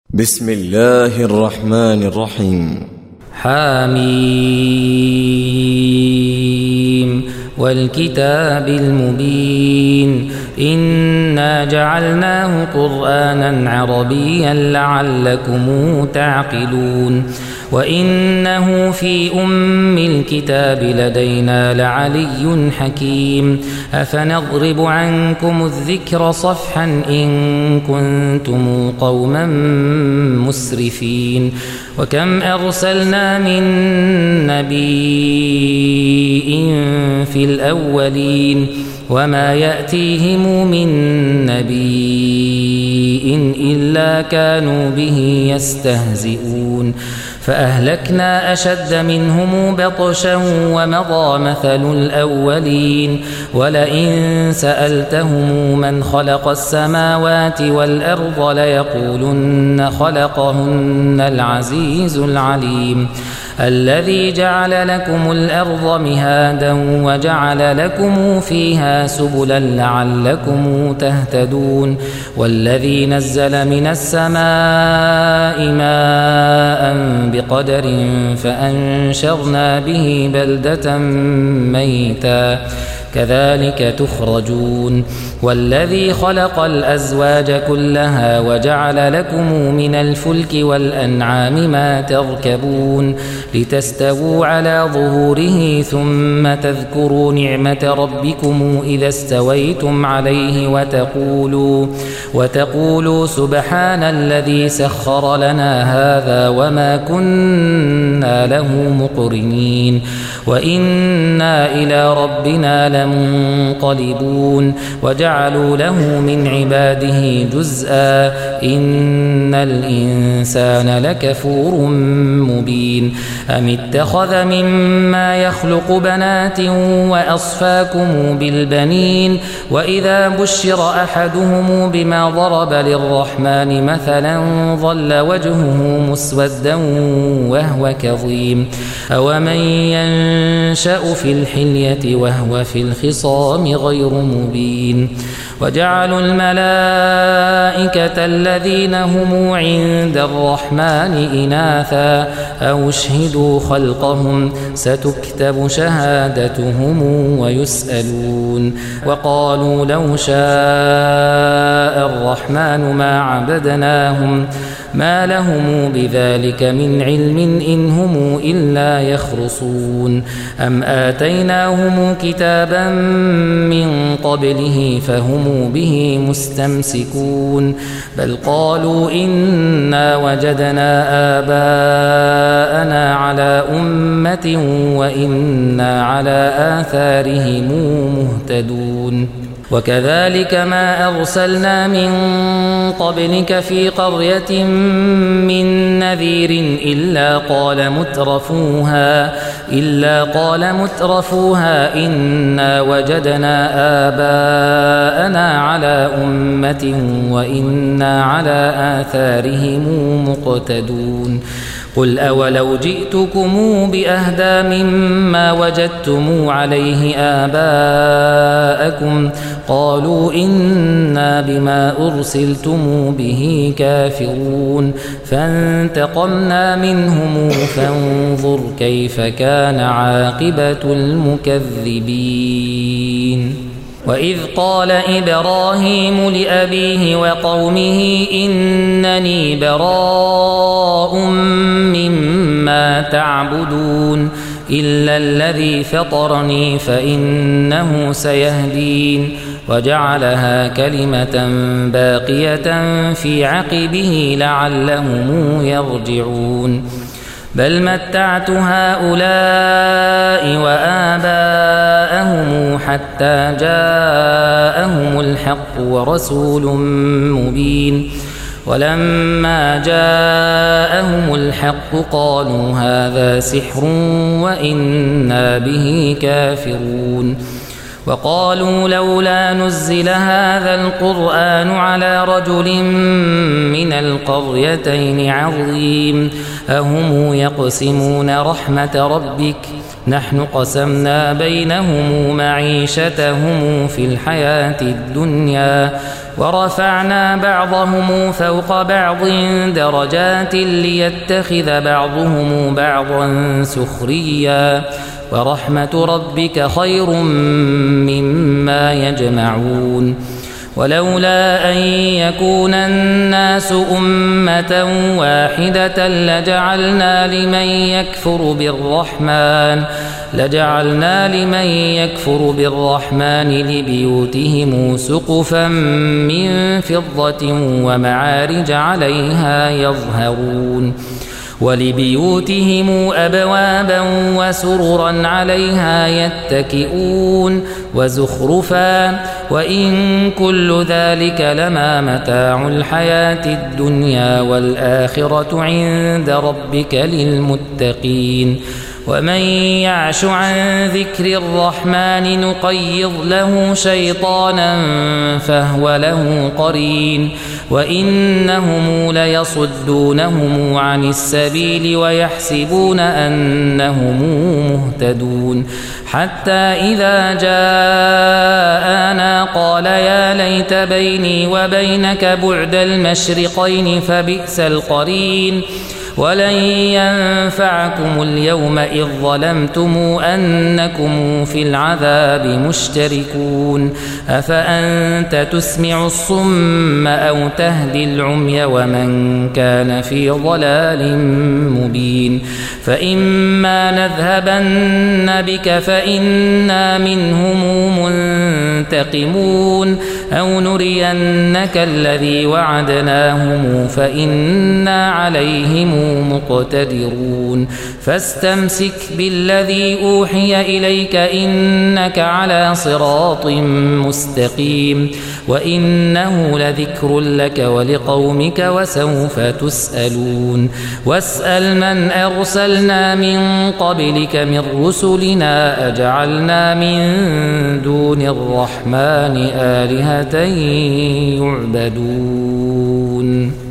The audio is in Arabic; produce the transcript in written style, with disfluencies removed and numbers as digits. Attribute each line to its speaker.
Speaker 1: بسم الله الرحمن الرحيم.
Speaker 2: حميم والكتاب المبين إنا جعلناه قرآنا عربيا لعلكم تعقلون وإنه في أم الكتاب لدينا لعلي حكيم أفنضرب عنكم الذكر صفحا إن كنتم قوما مسرفين وكم أرسلنا من نبي في الأولين وما يأتيهم من نبي إلا كانوا به يستهزئون فأهلكنا أشد منهم بطشا ومضى مثل الأولين ولئن سألتهم من خلق السماوات والأرض ليقولن خلقهن العزيز العليم الذي جعل لكم الأرض مهادا وجعل لكم فيها سبلا لعلكم تهتدون والذي نزل من السماء ماء بقدر فأنشرنا به بلدة ميتا كذلك تخرجون والذي خلق الأزواج كلها وجعل لكم من الفلك والأنعام ما تركبون لتستووا على ظهوره ثم تذكروا نعمة ربكم إذا استويتم عليه وتقولوا سبحان الذي سخر لنا هذا وما كنا له مقرنين وإنا إلى ربنا لمنقلبون وجعلوا له من عباده جزءا إن الإنسان لكفور مبين أم اتخذ مما يخلق بنات وأصفاكم بالبنين وإذا بشر أحدهم بما ضرب للرحمن مثلا ظل وجهه مسودا وهو كظيم أومن ينشأ في الحلية وهو في الخصام غير مبين وجعلوا الملائكة الذين هم عند الرحمن إناثا أو اشهدوا خلقهم ستكتب شهادتهم ويسألون وقالوا لو شاء الرحمن ما عبدناهم ما لهم بذلك من علم إن هم إلا يخرصون أم آتيناهم كتابا من قبله فهم به مستمسكون بل قالوا إنا وجدنا آباءنا على أمة وإنا على آثارهم مهتدون وكذلك ما أرسلنا من قبلك في قرية من نذير إلا قال مترفوها إنا وجدنا آباءنا على أمة وإنا على آثارهم مقتدون قل أولو جئتكم بأهدى مما وجدتم عليه آباءكم قالوا إنا بما أرسلتم به كافرون فانتقمنا منهم فانظر كيف كان عاقبة المكذبين وإذ قال إبراهيم لأبيه وقومه إنني براء مما تعبدون إلا الذي فطرني فإنه سيهدين وجعلها كلمة باقية في عقبه لعلهم يرجعون بل متعت هؤلاء وآباءهم حتى جاءهم الحق ورسول مبين ولما جاءهم الحق قالوا هذا سحر وإنا به كافرون وقالوا لولا نزل هذا القرآن على رجل من القريتين عظيم أهم يقسمون رحمة ربك نحن قسمنا بينهم معيشتهم في الحياة الدنيا ورفعنا بعضهم فوق بعض درجات ليتخذ بعضهم بعضا سخريا ورحمة ربك خير مما يجمعون ولولا أن يكون الناس أمة واحدة لجعلنا لمن يكفر بالرحمن لبيوتهم سقفا من فضة ومعارج عليها يظهرون ولبيوتهم أبوابا وسررا عليها يتكئون وزخرفا وإن كل ذلك لما متاع الحياة الدنيا والآخرة عند ربك للمتقين ومن يعش عن ذكر الرحمن نقيض له شيطانا فهو له قرين وإنهم ليصدونهم عن السبيل ويحسبون أنهم مهتدون حتى إذا جاءنا قال يا ليت بيني وبينك بعد المشرقين فبئس القرين ولن ينفعكم اليوم إذ ظلمتم أنكم في العذاب مشتركون أفأنت تسمع الصم أو تهدي العمي ومن كان في ضلال مبين فإما نذهبن بك فإنا منهم منتقمون أو نرينك الذي وعدناهم فإنا عليهم مقتدرون فاستمسك بالذي أوحي إليك إنك على صراط مستقيم وإنه لذكر لك ولقومك وسوف تسألون واسأل من أرسلنا من قبلك من رسلنا أجعلنا من دون الرحمن آلهة يعبدون